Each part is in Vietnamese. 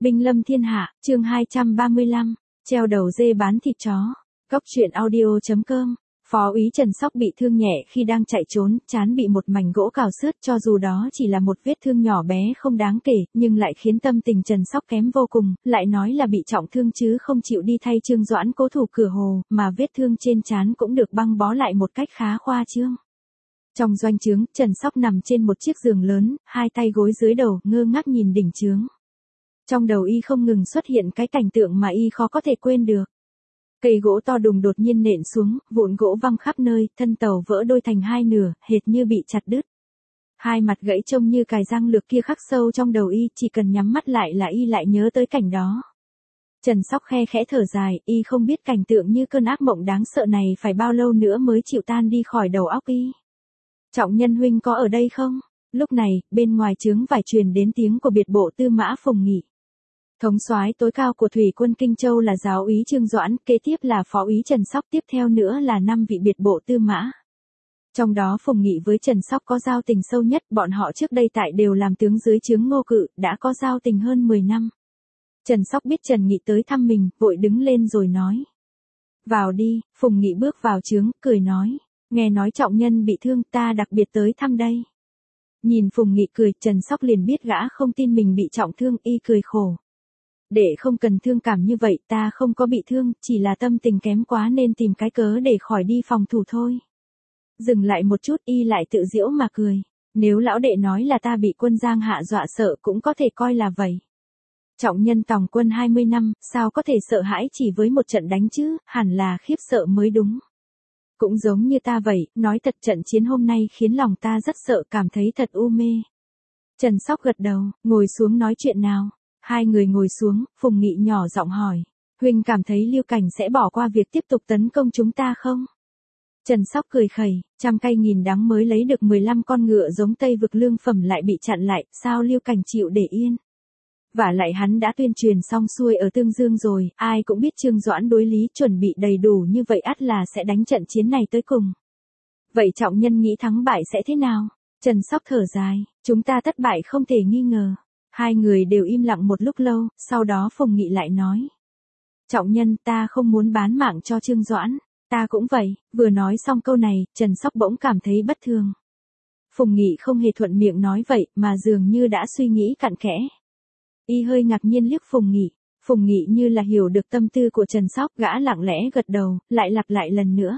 Binh lâm thiên hạ, chương 235, treo đầu dê bán thịt chó. Góc truyện audio.com. Phó úy Trần Sóc bị thương nhẹ khi đang chạy trốn, trán bị một mảnh gỗ cào xước, cho dù đó chỉ là một vết thương nhỏ bé không đáng kể, nhưng lại khiến tâm tình Trần Sóc kém vô cùng, lại nói là bị trọng thương chứ không chịu đi thay Trương Doãn cố thủ cửa hồ, mà vết thương trên trán cũng được băng bó lại một cách khá khoa trương. Trong doanh trướng, Trần Sóc nằm trên một chiếc giường lớn, hai tay gối dưới đầu, ngơ ngác nhìn đỉnh trướng. Trong đầu y không ngừng xuất hiện cái cảnh tượng mà y khó có thể quên được. Cây gỗ to đùng đột nhiên nện xuống, vụn gỗ văng khắp nơi, thân tàu vỡ đôi thành hai nửa, hệt như bị chặt đứt. Hai mặt gãy trông như cài răng lược kia khắc sâu trong đầu y, chỉ cần nhắm mắt lại là y lại nhớ tới cảnh đó. Trần Sóc khe khẽ thở dài, y không biết cảnh tượng như cơn ác mộng đáng sợ này phải bao lâu nữa mới chịu tan đi khỏi đầu óc y. Trọng Nhân huynh có ở đây không? Lúc này, bên ngoài trướng vải truyền đến tiếng của biệt bộ Tư Mã Phùng Nghị. Thống soái tối cao của thủy quân Kinh Châu là giáo úy Trương Doãn, kế tiếp là phó úy Trần Sóc, tiếp theo nữa là 5 vị biệt bộ Tư Mã. Trong đó Phùng Nghị với Trần Sóc có giao tình sâu nhất, bọn họ trước đây tại đều làm tướng dưới trướng Ngô Cự, đã có giao tình hơn 10 năm. Trần Sóc biết Trần Nghị tới thăm mình, vội đứng lên rồi nói. Vào đi. Phùng Nghị bước vào trướng, cười nói. Nghe nói Trọng Nhân bị thương, ta đặc biệt tới thăm đây. Nhìn Phùng Nghị cười, Trần Sóc liền biết gã không tin mình bị trọng thương, y cười khổ. Để không cần thương cảm như vậy, ta không có bị thương, chỉ là tâm tình kém quá nên tìm cái cớ để khỏi đi phòng thủ thôi. Dừng lại một chút, y lại tự giễu mà cười. Nếu lão đệ nói là ta bị quân Giang Hạ dọa sợ cũng có thể coi là vậy. Trọng Nhân tòng quân 20 năm, sao có thể sợ hãi chỉ với một trận đánh chứ, hẳn là khiếp sợ mới đúng. Cũng giống như ta vậy, nói thật trận chiến hôm nay khiến lòng ta rất sợ, cảm thấy thật u mê. Trần Sóc gật đầu, ngồi xuống nói chuyện nào. Hai người ngồi xuống, Phùng Nghị nhỏ giọng hỏi. Huynh cảm thấy Lưu Cảnh sẽ bỏ qua việc tiếp tục tấn công chúng ta không? Trần Sóc cười khẩy, trăm cay nghìn đắng mới lấy được 15 con ngựa giống Tây Vực lương phẩm lại bị chặn lại, sao Lưu Cảnh chịu để yên? Vả lại hắn đã tuyên truyền xong xuôi ở Tương Dương rồi, ai cũng biết Trương Doãn đối lý chuẩn bị đầy đủ như vậy ắt là sẽ đánh trận chiến này tới cùng. Vậy Trọng Nhân nghĩ thắng bại sẽ thế nào? Trần Sóc thở dài, chúng ta thất bại không thể nghi ngờ. Hai người đều im lặng một lúc lâu, sau đó Phùng Nghị lại nói. Trọng Nhân, ta không muốn bán mạng cho Trương Doãn, ta cũng vậy. Vừa nói xong câu này, Trần Sóc bỗng cảm thấy bất thường. Phùng Nghị không hề thuận miệng nói vậy, mà dường như đã suy nghĩ cặn kẽ. Y hơi ngạc nhiên liếc Phùng Nghị. Phùng Nghị như là hiểu được tâm tư của Trần Sóc, gã lặng lẽ gật đầu, lại lặp lại lần nữa.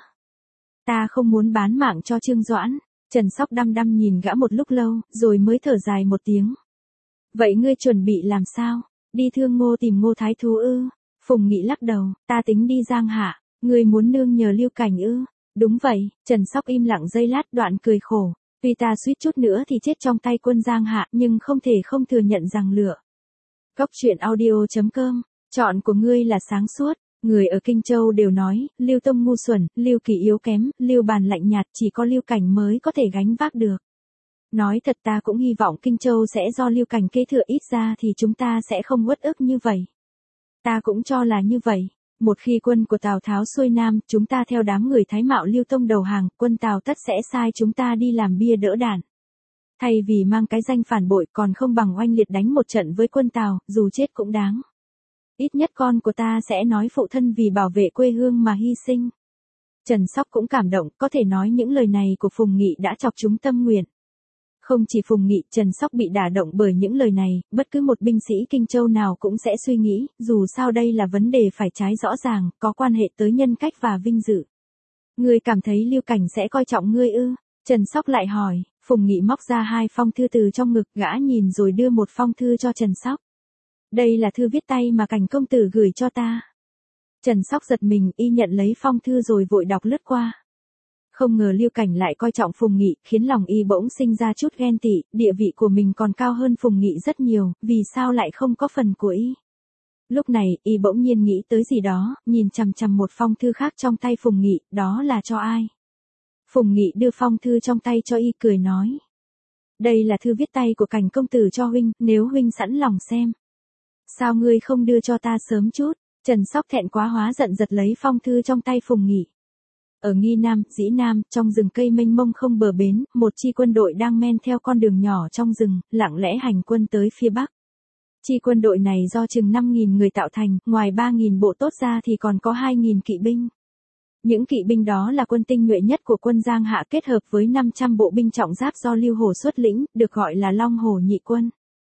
Ta không muốn bán mạng cho Trương Doãn. Trần Sóc đăm đăm nhìn gã một lúc lâu, rồi mới thở dài một tiếng. Vậy ngươi chuẩn bị làm sao? Đi Thương Ngô tìm Ngô Thái Thú ư? Phùng Nghị lắc đầu, ta tính đi Giang Hạ. Ngươi muốn nương nhờ Lưu Cảnh ư? Đúng vậy. Trần Sóc im lặng giây lát, đoạn cười khổ. Tuy ta suýt chút nữa thì chết trong tay quân Giang Hạ, nhưng không thể không thừa nhận rằng lựa. Góc truyện audio.com, chọn của ngươi là sáng suốt. Người ở Kinh Châu đều nói, Lưu Tông ngu xuẩn, Lưu Kỳ yếu kém, Lưu Bàn lạnh nhạt, chỉ có Lưu Cảnh mới có thể gánh vác được. Nói thật ta cũng hy vọng Kinh Châu sẽ do Lưu Cảnh kế thừa, ít ra thì chúng ta sẽ không uất ức như vậy. Ta cũng cho là như vậy. Một khi quân của Tào Tháo xuôi nam, chúng ta theo đám người Thái Mạo Lưu Tông đầu hàng, quân Tào tất sẽ sai chúng ta đi làm bia đỡ đạn. Thay vì mang cái danh phản bội, còn không bằng oanh liệt đánh một trận với quân Tào, dù chết cũng đáng. Ít nhất con của ta sẽ nói phụ thân vì bảo vệ quê hương mà hy sinh. Trần Sóc cũng cảm động, có thể nói những lời này của Phùng Nghị đã chọc trúng tâm nguyện. Không chỉ Phùng Nghị, Trần Sóc bị đả động bởi những lời này, bất cứ một binh sĩ Kinh Châu nào cũng sẽ suy nghĩ, dù sao đây là vấn đề phải trái rõ ràng, có quan hệ tới nhân cách và vinh dự. Ngươi cảm thấy Lưu Cảnh sẽ coi trọng ngươi ư? Trần Sóc lại hỏi. Phùng Nghị móc ra 2 phong thư từ trong ngực, gã nhìn rồi đưa một phong thư cho Trần Sóc. Đây là thư viết tay mà Cảnh công tử gửi cho ta. Trần Sóc giật mình, y nhận lấy phong thư rồi vội đọc lướt qua. Không ngờ Lưu Cảnh lại coi trọng Phùng Nghị, khiến lòng y bỗng sinh ra chút ghen tị, địa vị của mình còn cao hơn Phùng Nghị rất nhiều, vì sao lại không có phần của y. Lúc này, y bỗng nhiên nghĩ tới gì đó, nhìn chằm chằm một phong thư khác trong tay Phùng Nghị, đó là cho ai? Phùng Nghị đưa phong thư trong tay cho y, cười nói. Đây là thư viết tay của Cảnh công tử cho huynh, nếu huynh sẵn lòng xem. Sao ngươi không đưa cho ta sớm chút? Trần Sóc thẹn quá hóa giận giật lấy phong thư trong tay Phùng Nghị. Ở Nghi Nam, Dĩ Nam, trong rừng cây mênh mông không bờ bến, một chi quân đội đang men theo con đường nhỏ trong rừng, lặng lẽ hành quân tới phía bắc. Chi quân đội này do chừng 5.000 người tạo thành, ngoài 3.000 bộ tốt ra thì còn có 2.000 kỵ binh. Những kỵ binh đó là quân tinh nhuệ nhất của quân Giang Hạ kết hợp với 500 bộ binh trọng giáp do Lưu Hổ xuất lĩnh, được gọi là Long Hổ nhị quân.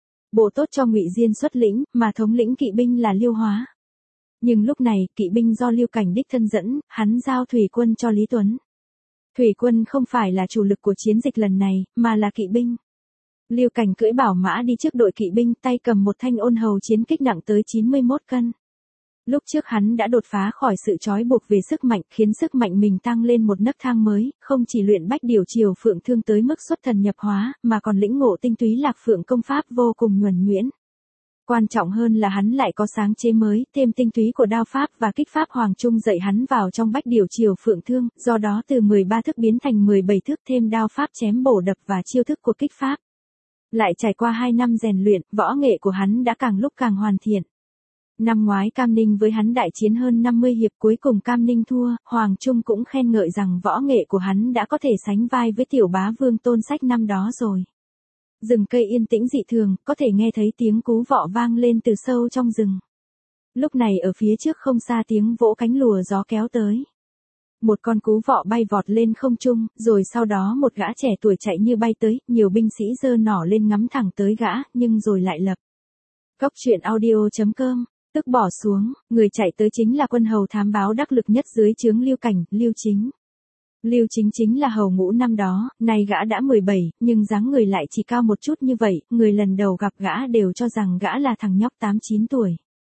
Bộ tốt cho Ngụy Diên xuất lĩnh, mà thống lĩnh kỵ binh là Liêu Hóa. Nhưng lúc này, kỵ binh do Lưu Cảnh đích thân dẫn, hắn giao thủy quân cho Lý Tuấn. Thủy quân không phải là chủ lực của chiến dịch lần này, mà là kỵ binh. Lưu Cảnh cưỡi bảo mã đi trước đội kỵ binh, tay cầm một thanh ôn hầu chiến kích nặng tới 91 cân. Lúc trước hắn đã đột phá khỏi sự trói buộc về sức mạnh, khiến sức mạnh mình tăng lên một nấc thang mới, không chỉ luyện bách điều chiều phượng thương tới mức xuất thần nhập hóa, mà còn lĩnh ngộ tinh túy lạc phượng công pháp vô cùng nhuần nhuyễn. Quan trọng hơn là hắn lại có sáng chế mới, thêm tinh túy của đao pháp và kích pháp Hoàng Trung dạy hắn vào trong bách điều chiều phượng thương, do đó từ 13 thức biến thành 17 thức, thêm đao pháp chém bổ đập và chiêu thức của kích pháp. Lại trải qua 2 năm rèn luyện, võ nghệ của hắn đã càng lúc càng hoàn thiện. Năm ngoái Cam Ninh với hắn đại chiến hơn 50 hiệp, cuối cùng Cam Ninh thua, Hoàng Trung cũng khen ngợi rằng võ nghệ của hắn đã có thể sánh vai với tiểu bá vương Tôn Sách năm đó rồi. Rừng cây yên tĩnh dị thường, có thể nghe thấy tiếng cú vọ vang lên từ sâu trong rừng. Lúc này ở phía trước không xa tiếng vỗ cánh lùa gió kéo tới. Một con cú vọ bay vọt lên không trung, rồi sau đó một gã trẻ tuổi chạy như bay tới, nhiều binh sĩ giơ nỏ lên ngắm thẳng tới gã, nhưng rồi lại lập. Góc truyện audio.com, tức bỏ xuống, người chạy tới chính là quân hầu thám báo đắc lực nhất dưới trướng Lưu Cảnh, Lưu Chính. Lưu Chính chính là hầu ngũ năm đó, nay gã đã 17, nhưng dáng người lại chỉ cao một chút như vậy, người lần đầu gặp gã đều cho rằng gã là thằng nhóc 8-9 tuổi.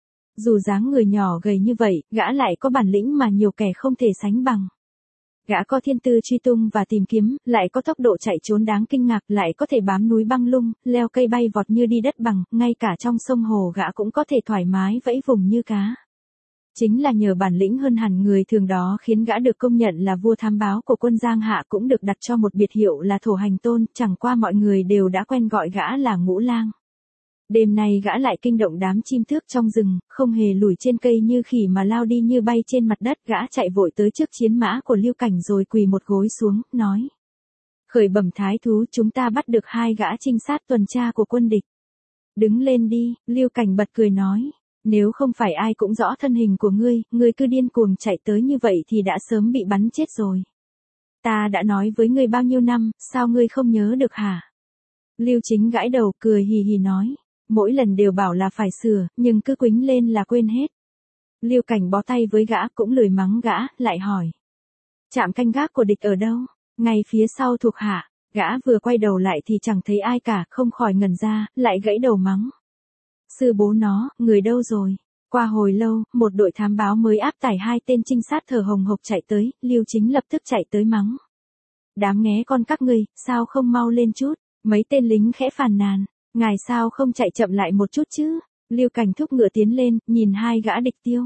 Dù dáng người nhỏ gầy như vậy, gã lại có bản lĩnh mà nhiều kẻ không thể sánh bằng. Gã có thiên tư truy tung và tìm kiếm, lại có tốc độ chạy trốn đáng kinh ngạc, lại có thể bám núi băng lung, leo cây bay vọt như đi đất bằng, ngay cả trong sông hồ gã cũng có thể thoải mái vẫy vùng như cá. Chính là nhờ bản lĩnh hơn hẳn người thường đó khiến gã được công nhận là vua thám báo của quân Giang Hạ, cũng được đặt cho một biệt hiệu là Thổ Hành Tôn, chẳng qua mọi người đều đã quen gọi gã là Ngũ Lang. Đêm nay gã lại kinh động đám chim thước trong rừng, không hề lủi trên cây như khỉ mà lao đi như bay trên mặt đất. Gã chạy vội tới trước chiến mã của Lưu Cảnh rồi quỳ một gối xuống, nói: Khởi bẩm thái thú, chúng ta bắt được 2 gã trinh sát tuần tra của quân địch. Đứng lên đi, Lưu Cảnh bật cười nói: Nếu không phải ai cũng rõ thân hình của ngươi cứ điên cuồng chạy tới như vậy thì đã sớm bị bắn chết rồi. Ta đã nói với ngươi bao nhiêu năm, sao ngươi không nhớ được hả? Lưu Chính gãi đầu, cười hì hì nói: Mỗi lần đều bảo là phải sửa, nhưng cứ quýnh lên là quên hết. Lưu Cảnh bó tay với gã, cũng lười mắng gã, lại hỏi: Trạm canh gác của địch ở đâu? Ngay phía sau thuộc hạ. Gã vừa quay đầu lại thì chẳng thấy ai cả, không khỏi ngẩn ra, lại gãy đầu mắng: Sư bố nó, người đâu rồi? Qua hồi lâu, một đội thám báo mới áp tải 2 tên trinh sát thở hồng hộc chạy tới, Lưu Chính lập tức chạy tới mắng: Đám nghé con các ngươi, sao không mau lên chút? Mấy tên lính khẽ phàn nàn: Ngài sao không chạy chậm lại một chút chứ? Lưu Cảnh thúc ngựa tiến lên, nhìn 2 gã địch tiêu.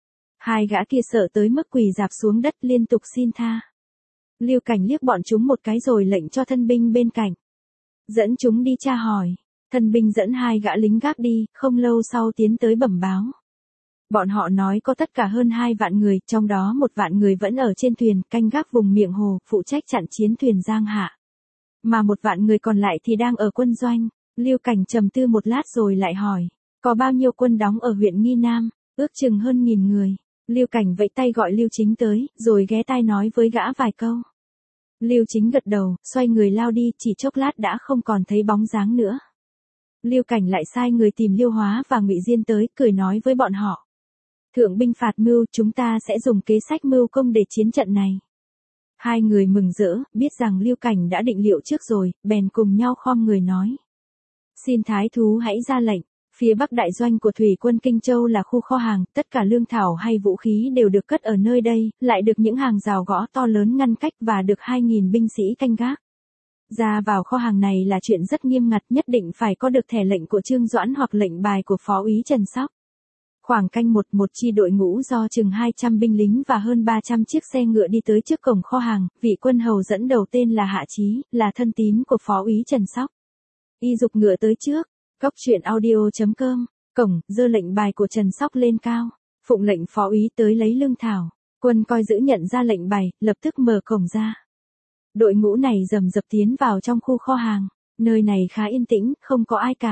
2 gã kia sợ tới mức quỳ rạp xuống đất liên tục xin tha. Lưu Cảnh liếc bọn chúng một cái rồi lệnh cho thân binh bên cạnh: Dẫn chúng đi tra hỏi. Thân binh dẫn 2 gã lính gác đi, không lâu sau tiến tới bẩm báo. Bọn họ nói có tất cả hơn 2 vạn người, trong đó 1 vạn người vẫn ở trên thuyền, canh gác vùng miệng hồ, phụ trách chặn chiến thuyền Giang Hạ. Mà 1 vạn người còn lại thì đang ở quân doanh. Lưu Cảnh trầm tư một lát rồi lại hỏi: Có bao nhiêu quân đóng ở huyện Nghi Nam? Ước chừng hơn 1000 người. Lưu Cảnh vẫy tay gọi Lưu Chính tới, rồi ghé tai nói với gã vài câu. Lưu Chính gật đầu, xoay người lao đi, chỉ chốc lát đã không còn thấy bóng dáng nữa. Lưu Cảnh lại sai người tìm Liêu Hóa và Ngụy Diên tới, cười nói với bọn họ: Thượng binh phạt mưu, chúng ta sẽ dùng kế sách mưu công để chiến trận này. 2 người mừng rỡ, biết rằng Lưu Cảnh đã định liệu trước rồi, bèn cùng nhau khom người nói: Xin thái thú hãy ra lệnh. Phía bắc đại doanh của thủy quân Kinh Châu là khu kho hàng, tất cả lương thảo hay vũ khí đều được cất ở nơi đây, lại được những hàng rào gõ to lớn ngăn cách và được 2000 binh sĩ canh gác. Ra vào kho hàng này là chuyện rất nghiêm ngặt, nhất định phải có được thẻ lệnh của Trương Doãn hoặc lệnh bài của Phó úy Trần Sóc. Khoảng canh một chi đội ngũ do chừng 200 binh lính và hơn 300 chiếc xe ngựa đi tới trước cổng kho hàng, vị quân hầu dẫn đầu tên là Hạ Chí, là thân tín của Phó úy Trần Sóc. Y dục ngựa tới trước. Góc truyện audio.com, cổng, giơ lệnh bài của Trần Sóc lên cao, phụng lệnh phó úy tới lấy lương thảo. Quân coi giữ nhận ra lệnh bài, lập tức mở cổng ra. Đội ngũ này rầm rập tiến vào trong khu kho hàng, nơi này khá yên tĩnh, không có ai cả.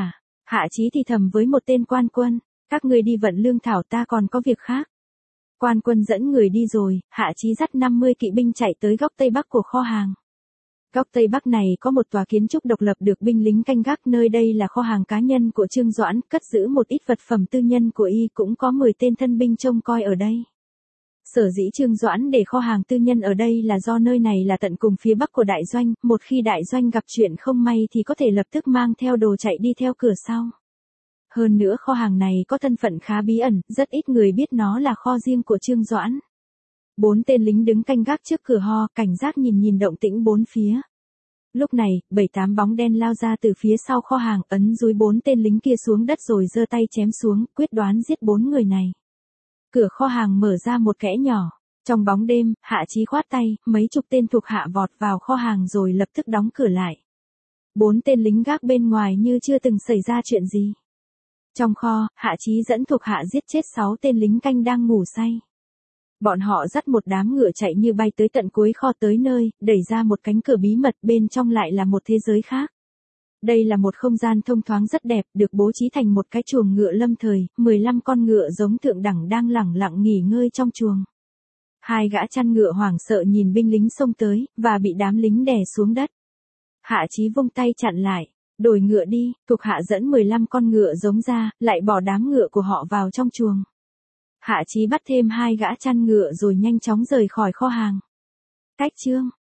Hạ Chí thì thầm với một tên quan quân, các ngươi đi vận lương thảo, ta còn có việc khác. Quan quân dẫn người đi rồi, Hạ Chí dắt 50 kỵ binh chạy tới góc tây bắc của kho hàng. Góc tây bắc này có một tòa kiến trúc độc lập được binh lính canh gác, nơi đây là kho hàng cá nhân của Trương Doãn, cất giữ một ít vật phẩm tư nhân của y, cũng có 10 tên thân binh trông coi ở đây. Sở dĩ Trương Doãn để kho hàng tư nhân ở đây là do nơi này là tận cùng phía bắc của đại doanh, một khi đại doanh gặp chuyện không may thì có thể lập tức mang theo đồ chạy đi theo cửa sau. Hơn nữa kho hàng này có thân phận khá bí ẩn, rất ít người biết nó là kho riêng của Trương Doãn. 4 tên lính đứng canh gác trước cửa ho, cảnh giác nhìn động tĩnh bốn phía. Lúc này, 7-8 bóng đen lao ra từ phía sau kho hàng, ấn dúi 4 tên lính kia xuống đất rồi giơ tay chém xuống, quyết đoán giết 4 người này. Cửa kho hàng mở ra một kẽ nhỏ. Trong bóng đêm, Hạ Chí khoát tay, mấy chục tên thuộc hạ vọt vào kho hàng rồi lập tức đóng cửa lại. 4 tên lính gác bên ngoài như chưa từng xảy ra chuyện gì. Trong kho, Hạ Chí dẫn thuộc hạ giết chết 6 tên lính canh đang ngủ say. Bọn họ dắt một đám ngựa chạy như bay tới tận cuối kho, tới nơi, đẩy ra một cánh cửa bí mật, bên trong lại là một thế giới khác. Đây là một không gian thông thoáng rất đẹp, được bố trí thành một cái chuồng ngựa lâm thời, 15 con ngựa giống thượng đẳng đang lẳng lặng nghỉ ngơi trong chuồng. 2 gã chăn ngựa hoảng sợ nhìn binh lính xông tới, và bị đám lính đè xuống đất. Hạ Chí vung tay chặn lại, đổi ngựa đi, thuộc hạ dẫn 15 con ngựa giống ra, lại bỏ đám ngựa của họ vào trong chuồng. Hạ Chí bắt thêm 2 gã chăn ngựa rồi nhanh chóng rời khỏi kho hàng. Cách chương